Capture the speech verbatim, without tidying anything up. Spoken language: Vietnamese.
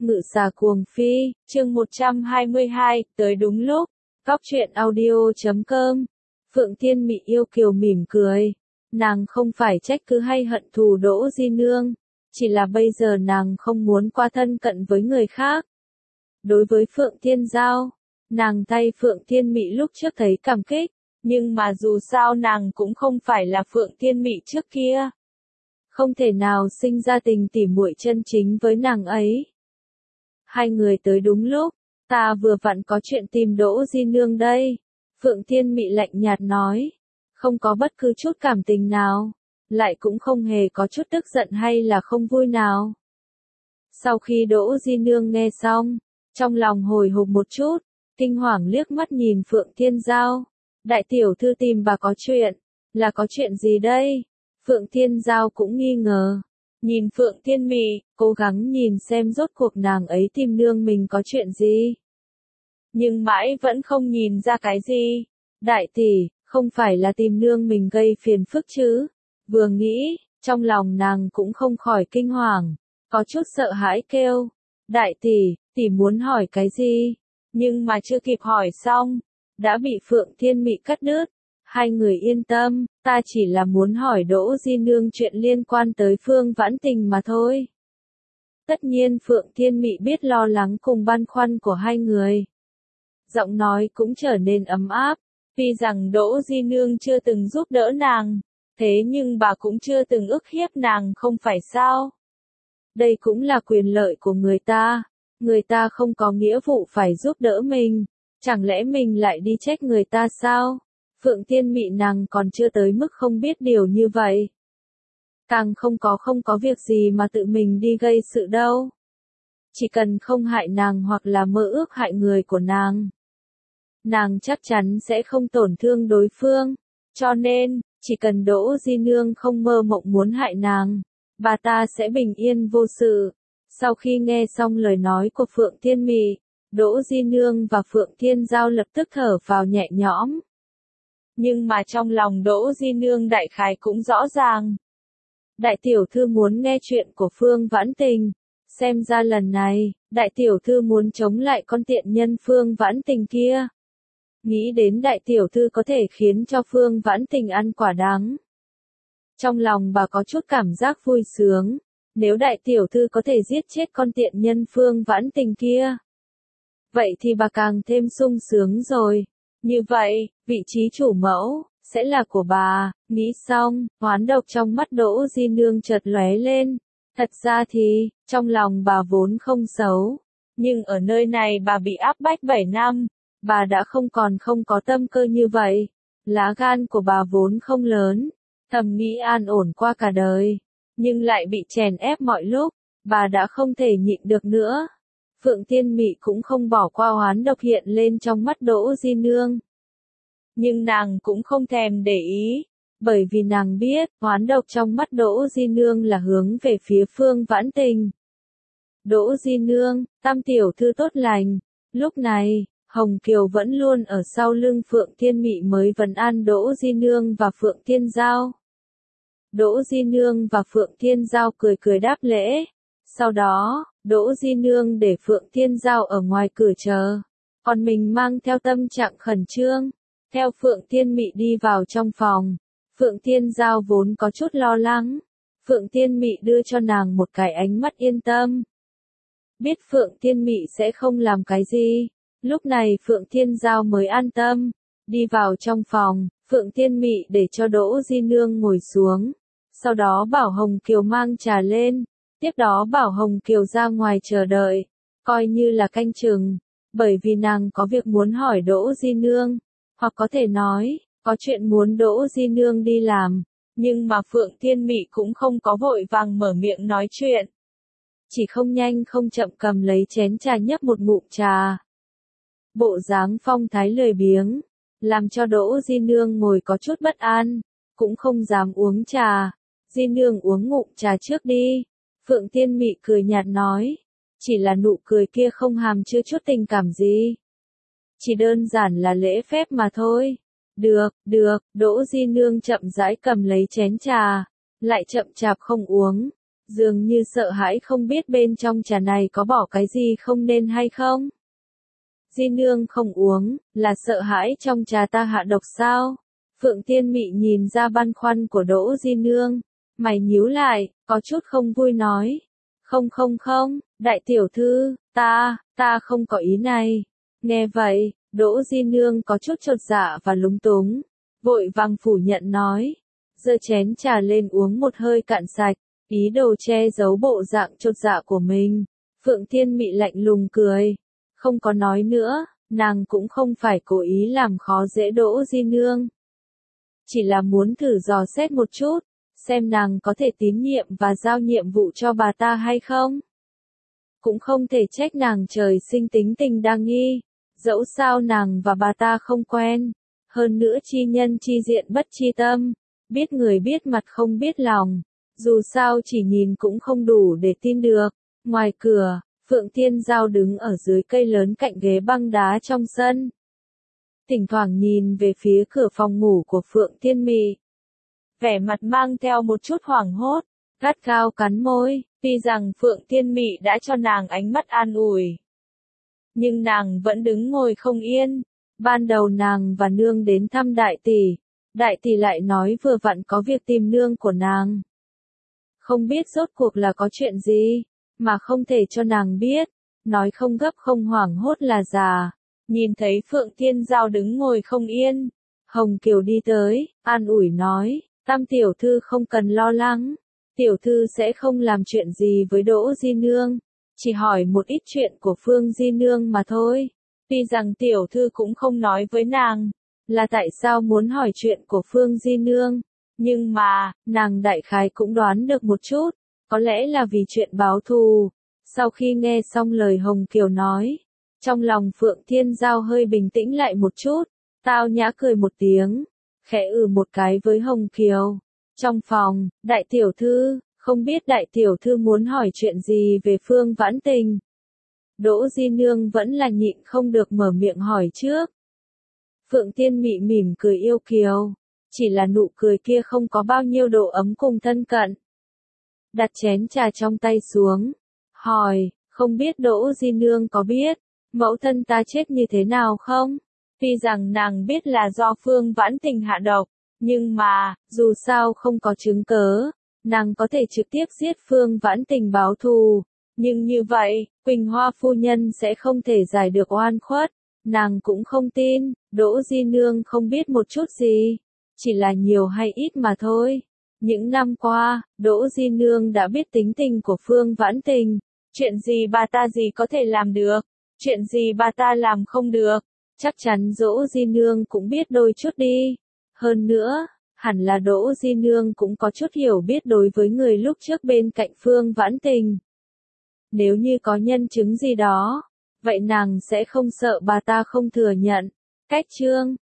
Ngự xà cuồng phi, chương một trăm hai mươi hai, tới đúng lúc. Góc truyện audio chấm com. Phượng Thiên Mị yêu kiều mỉm cười. Nàng không phải trách cứ hay hận thù Đỗ Di Nương, chỉ là bây giờ nàng không muốn qua thân cận với người khác. Đối với Phượng Thiên Giao, nàng thay Phượng Thiên Mị lúc trước thấy cảm kích, nhưng mà dù sao nàng cũng không phải là Phượng Thiên Mị trước kia. Không thể nào sinh ra tình tỉ muội chân chính với nàng ấy. Hai người tới đúng lúc, ta vừa vặn có chuyện tìm Đỗ Di Nương đây. Phượng Thiên Mị lạnh nhạt nói, không có bất cứ chút cảm tình nào, lại cũng không hề có chút tức giận hay là không vui nào. Sau khi Đỗ Di Nương nghe xong, trong lòng hồi hộp một chút, kinh hoàng liếc mắt nhìn Phượng Thiên Giao. Đại tiểu thư tìm bà có chuyện, là có chuyện gì đây? Phượng Thiên Giao cũng nghi ngờ. Nhìn Phượng Thiên Mị, cố gắng nhìn xem rốt cuộc nàng ấy tìm nương mình có chuyện gì. Nhưng mãi vẫn không nhìn ra cái gì. Đại tỷ, không phải là tìm nương mình gây phiền phức chứ? Vừa nghĩ, trong lòng nàng cũng không khỏi kinh hoàng, có chút sợ hãi kêu. Đại tỷ, tỷ muốn hỏi cái gì? Nhưng mà chưa kịp hỏi xong, đã bị Phượng Thiên Mị cắt đứt. Hai người yên tâm, ta chỉ là muốn hỏi Đỗ Di Nương chuyện liên quan tới Phương Vãn Tình mà thôi. Tất nhiên Phượng Thiên Mị biết lo lắng cùng băn khoăn của hai người. Giọng nói cũng trở nên ấm áp, tuy rằng Đỗ Di Nương chưa từng giúp đỡ nàng, thế nhưng bà cũng chưa từng ức hiếp nàng không phải sao. Đây cũng là quyền lợi của người ta, người ta không có nghĩa vụ phải giúp đỡ mình, chẳng lẽ mình lại đi trách người ta sao? Phượng Thiên Mị nàng còn chưa tới mức không biết điều như vậy. Càng không có không có việc gì mà tự mình đi gây sự đâu. Chỉ cần không hại nàng hoặc là mơ ước hại người của nàng, nàng chắc chắn sẽ không tổn thương đối phương. Cho nên, chỉ cần Đỗ Di Nương không mơ mộng muốn hại nàng, bà ta sẽ bình yên vô sự. Sau khi nghe xong lời nói của Phượng Thiên Mị, Đỗ Di Nương và Phượng Thiên Giao lập tức thở vào nhẹ nhõm. Nhưng mà trong lòng Đỗ Di Nương đại khái cũng rõ ràng. Đại tiểu thư muốn nghe chuyện của Phương Vãn Tình. Xem ra lần này, đại tiểu thư muốn chống lại con tiện nhân Phương Vãn Tình kia. Nghĩ đến đại tiểu thư có thể khiến cho Phương Vãn Tình ăn quả đắng. Trong lòng bà có chút cảm giác vui sướng. Nếu đại tiểu thư có thể giết chết con tiện nhân Phương Vãn Tình kia, vậy thì bà càng thêm sung sướng rồi. Như vậy, vị trí chủ mẫu sẽ là của bà. Nghĩ xong, oán độc trong mắt Đỗ Di Nương chợt lóe lên. Thật ra thì, trong lòng bà vốn không xấu, nhưng ở nơi này bà bị áp bách bảy năm, bà đã không còn không có tâm cơ như vậy. Lá gan của bà vốn không lớn, thầm nghĩ an ổn qua cả đời, nhưng lại bị chèn ép mọi lúc, bà đã không thể nhịn được nữa. Phượng Thiên Mị cũng không bỏ qua oán độc hiện lên trong mắt Đỗ Di Nương. Nhưng nàng cũng không thèm để ý, bởi vì nàng biết, oán độc trong mắt Đỗ Di Nương là hướng về phía Phương Vãn Tình. Đỗ Di Nương, tam tiểu thư tốt lành. Lúc này, Hồng Kiều vẫn luôn ở sau lưng Phượng Thiên Mị mới vấn an Đỗ Di Nương và Phượng Thiên Giao. Đỗ Di Nương và Phượng Thiên Giao cười cười đáp lễ. Sau đó, Đỗ Di Nương để Phượng Thiên Giao ở ngoài cửa chờ, còn mình mang theo tâm trạng khẩn trương, theo Phượng Thiên Mị đi vào trong phòng. Phượng Thiên Giao vốn có chút lo lắng, Phượng Thiên Mị đưa cho nàng một cái ánh mắt yên tâm. Biết Phượng Thiên Mị sẽ không làm cái gì, lúc này Phượng Thiên Giao mới an tâm. Đi vào trong phòng, Phượng Thiên Mị để cho Đỗ Di Nương ngồi xuống, sau đó bảo Hồng Kiều mang trà lên. Tiếp đó bảo Hồng Kiều ra ngoài chờ đợi, coi như là canh chừng, bởi vì nàng có việc muốn hỏi Đỗ Di Nương, hoặc có thể nói, có chuyện muốn Đỗ Di Nương đi làm, nhưng mà Phượng Thiên Mị cũng không có vội vàng mở miệng nói chuyện. Chỉ không nhanh không chậm cầm lấy chén trà nhấp một ngụm trà. Bộ dáng phong thái lười biếng, làm cho Đỗ Di Nương ngồi có chút bất an, cũng không dám uống trà. Di Nương uống ngụm trà trước đi. Phượng Thiên Mị cười nhạt nói, chỉ là nụ cười kia không hàm chứa chút tình cảm gì. Chỉ đơn giản là lễ phép mà thôi. Được, được, Đỗ Di Nương chậm rãi cầm lấy chén trà, lại chậm chạp không uống. dường như sợ hãi không biết bên trong trà này có bỏ cái gì không nên hay không. Di nương không uống, là sợ hãi trong trà ta hạ độc sao? Phượng Tiên Mị nhìn ra băn khoăn của Đỗ Di nương, mày nhíu lại, có chút không vui nói. Không không không, đại tiểu thư, ta, ta không có ý này. Nghe vậy, Đỗ Di nương có chút chột dạ và lúng túng, vội vàng phủ nhận nói. Giơ chén trà lên uống một hơi cạn sạch, ý đồ che giấu bộ dạng chột dạ của mình. Phượng Tiên Mị lạnh lùng cười, không có nói nữa, nàng cũng không phải cố ý làm khó dễ Đỗ Di nương. Chỉ là muốn thử dò xét một chút, xem nàng có thể tín nhiệm và giao nhiệm vụ cho bà ta hay không. Cũng không thể trách nàng trời sinh tính tình đa nghi, dẫu sao nàng và bà ta không quen. Hơn nữa chi nhân chi diện bất chi tâm, biết người biết mặt không biết lòng, dù sao chỉ nhìn cũng không đủ để tin được. Ngoài cửa, Phượng Thiên Giao đứng ở dưới cây lớn cạnh ghế băng đá trong sân. Thỉnh thoảng nhìn về phía cửa phòng ngủ của Phượng Thiên Mị. Vẻ mặt mang theo một chút hoảng hốt, gắt gao cắn môi, tuy rằng Phượng Thiên Mị đã cho nàng ánh mắt an ủi. Nhưng nàng vẫn đứng ngồi không yên. Ban đầu nàng và nương đến thăm đại tỷ, đại tỷ lại nói vừa vặn có việc tìm nương của nàng. Không biết rốt cuộc là có chuyện gì, mà không thể cho nàng biết, nói không gấp không hoảng hốt là già. Nhìn thấy Phượng Thiên Giao đứng ngồi không yên, Hồng Kiều đi tới, an ủi nói, Tam tiểu thư không cần lo lắng, tiểu thư sẽ không làm chuyện gì với Đỗ Di nương, chỉ hỏi một ít chuyện của Phương Di nương mà thôi. Tuy rằng tiểu thư cũng không nói với nàng, là tại sao muốn hỏi chuyện của Phương Di nương, nhưng mà, nàng đại khái cũng đoán được một chút, có lẽ là vì chuyện báo thù. Sau khi nghe xong lời Hồng Kiều nói, trong lòng Phượng Thiên Giao hơi bình tĩnh lại một chút, tao nhã cười một tiếng, khẽ ừ một cái với Hồng Kiều. Trong phòng, đại tiểu thư, không biết đại tiểu thư muốn hỏi chuyện gì về Phương Vãn Tình. Đỗ Di nương vẫn là nhịn không được mở miệng hỏi trước. Phượng Tiên Mị mỉm cười yêu kiều, chỉ là nụ cười kia không có bao nhiêu độ ấm cùng thân cận. Đặt chén trà trong tay xuống, hỏi, không biết Đỗ Di nương có biết, mẫu thân ta chết như thế nào không? Tuy rằng nàng biết là do Phương Vãn Tình hạ độc, nhưng mà, dù sao không có chứng cớ, nàng có thể trực tiếp giết Phương Vãn Tình báo thù. Nhưng như vậy, Quỳnh Hoa phu nhân sẽ không thể giải được oan khuất. Nàng cũng không tin, Đỗ Di nương không biết một chút gì, chỉ là nhiều hay ít mà thôi. Những năm qua, Đỗ Di nương đã biết tính tình của Phương Vãn Tình, chuyện gì bà ta gì có thể làm được, chuyện gì bà ta làm không được, chắc chắn Đỗ Di nương cũng biết đôi chút đi. Hơn nữa, hẳn là Đỗ Di nương cũng có chút hiểu biết đối với người lúc trước bên cạnh Phương Vãn Tình. Nếu như có nhân chứng gì đó, vậy nàng sẽ không sợ bà ta không thừa nhận. Cách chương